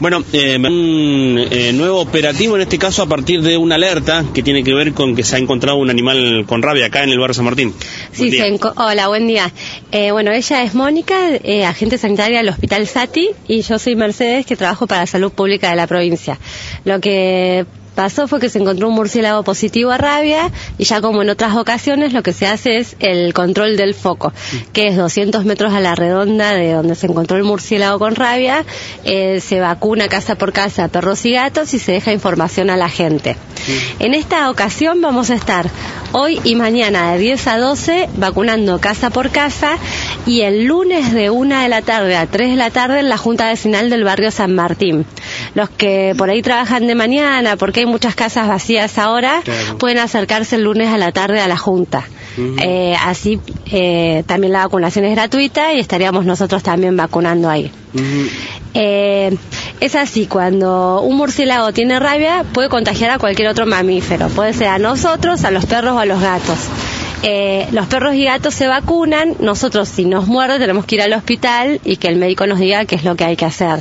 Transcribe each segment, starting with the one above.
Bueno, un nuevo operativo, en este caso a partir de una alerta que tiene que ver con que se ha encontrado un animal con rabia acá en el barrio San Martín. Sí, hola, buen día. Bueno, ella es Mónica, agente sanitaria del Hospital Sati, y yo soy Mercedes, que trabajo para la salud pública de la provincia. Lo que pasó fue que se encontró un murciélago positivo a rabia, y ya como en otras ocasiones lo que se hace es el control del foco, que es 200 metros a la redonda de donde se encontró el murciélago con rabia. Se vacuna casa por casa a perros y gatos y se deja información a la gente. En esta ocasión vamos a estar hoy y mañana de 10 a 12 vacunando casa por casa, y el lunes de 1 de la tarde a 3 de la tarde en la Junta Vecinal del barrio San Martín. Los que por ahí trabajan de mañana, porque hay muchas casas vacías ahora, claro, pueden acercarse el lunes a la tarde a la Junta. Así también la vacunación es gratuita y estaríamos nosotros también vacunando ahí. Es así, cuando un murciélago tiene rabia puede contagiar a cualquier otro mamífero, puede ser a nosotros, a los perros o a los gatos. Los perros y gatos se vacunan. Nosotros, si nos muerde, tenemos que ir al hospital y que el médico nos diga qué es lo que hay que hacer.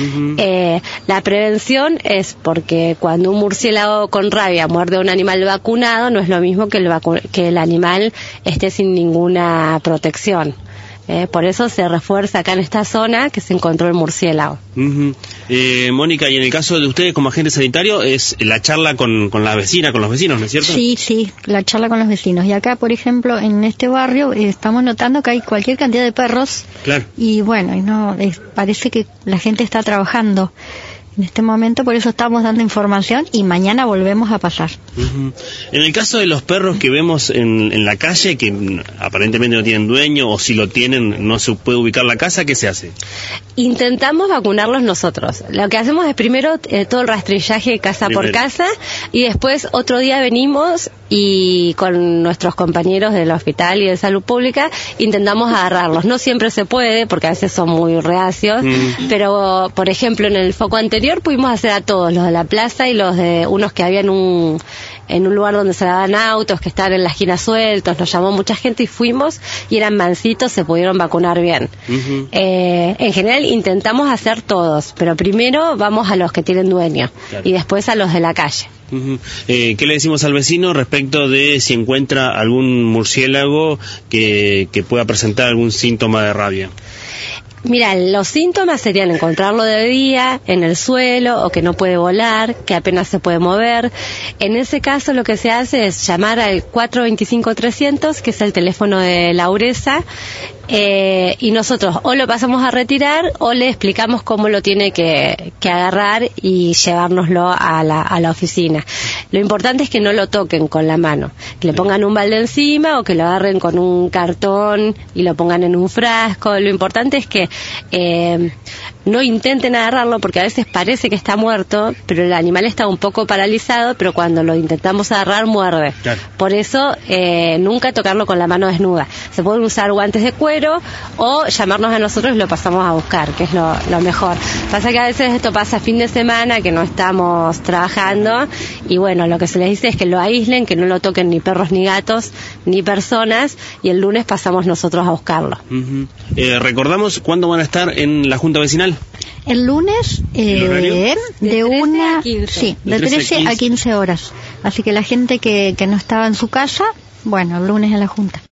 La prevención es porque cuando un murciélago con rabia muerde a un animal vacunado, no es lo mismo que el animal esté sin ninguna protección. Por eso se refuerza acá en esta zona que se encontró el murciélago. Mónica, y en el caso de ustedes como agente sanitario, es la charla con la vecina, con los vecinos, ¿no es cierto? Sí, la charla con los vecinos. Y acá, por ejemplo, en este barrio estamos notando que hay cualquier cantidad de perros. Claro. Y bueno, parece que la gente está trabajando en este momento, por eso estamos dando información y mañana volvemos a pasar. En el caso de los perros que vemos en la calle, que aparentemente no tienen dueño, o si lo tienen no se puede ubicar la casa, ¿qué se hace? Intentamos vacunarlos nosotros. Lo que hacemos es primero todo el rastrillaje casa por casa, y después otro día venimos y con nuestros compañeros del hospital y de salud pública intentamos agarrarlos. No siempre se puede porque a veces son muy reacios, pero por ejemplo en el foco anterior pudimos hacer a todos, los de la plaza y los de unos que había en un lugar donde se daban autos, que estaban en la esquina sueltos. Nos llamó mucha gente y fuimos, y eran mansitos, se pudieron vacunar bien. En general intentamos hacer todos, pero primero vamos a los que tienen dueño, claro, y después a los de la calle. ¿Qué le decimos al vecino respecto de si encuentra algún murciélago que pueda presentar algún síntoma de rabia? Mira, los síntomas serían encontrarlo de día, en el suelo, o que no puede volar, que apenas se puede mover. En ese caso lo que se hace es llamar al 425-300, que es el teléfono de la URESA, y nosotros o lo pasamos a retirar o le explicamos cómo lo tiene que agarrar y llevárnoslo a la oficina. Lo importante es que no lo toquen con la mano, que le pongan un balde encima o que lo agarren con un cartón y lo pongan en un frasco. Lo importante es que no intenten agarrarlo, porque a veces parece que está muerto, pero el animal está un poco paralizado, pero cuando lo intentamos agarrar muerde. Claro. Por eso nunca tocarlo con la mano desnuda. Se pueden usar guantes de cuero o llamarnos a nosotros y lo pasamos a buscar, que es lo mejor. Pasa que a veces esto pasa fin de semana, que no estamos trabajando, y bueno, lo que se les dice es que lo aíslen, que no lo toquen ni perros ni gatos ni personas, y el lunes pasamos nosotros a buscarlo. ¿Recordamos cuándo van a estar en la Junta Vecinal? El lunes de 13 a 15 horas. Así que la gente que no estaba en su casa, bueno, el lunes en la Junta.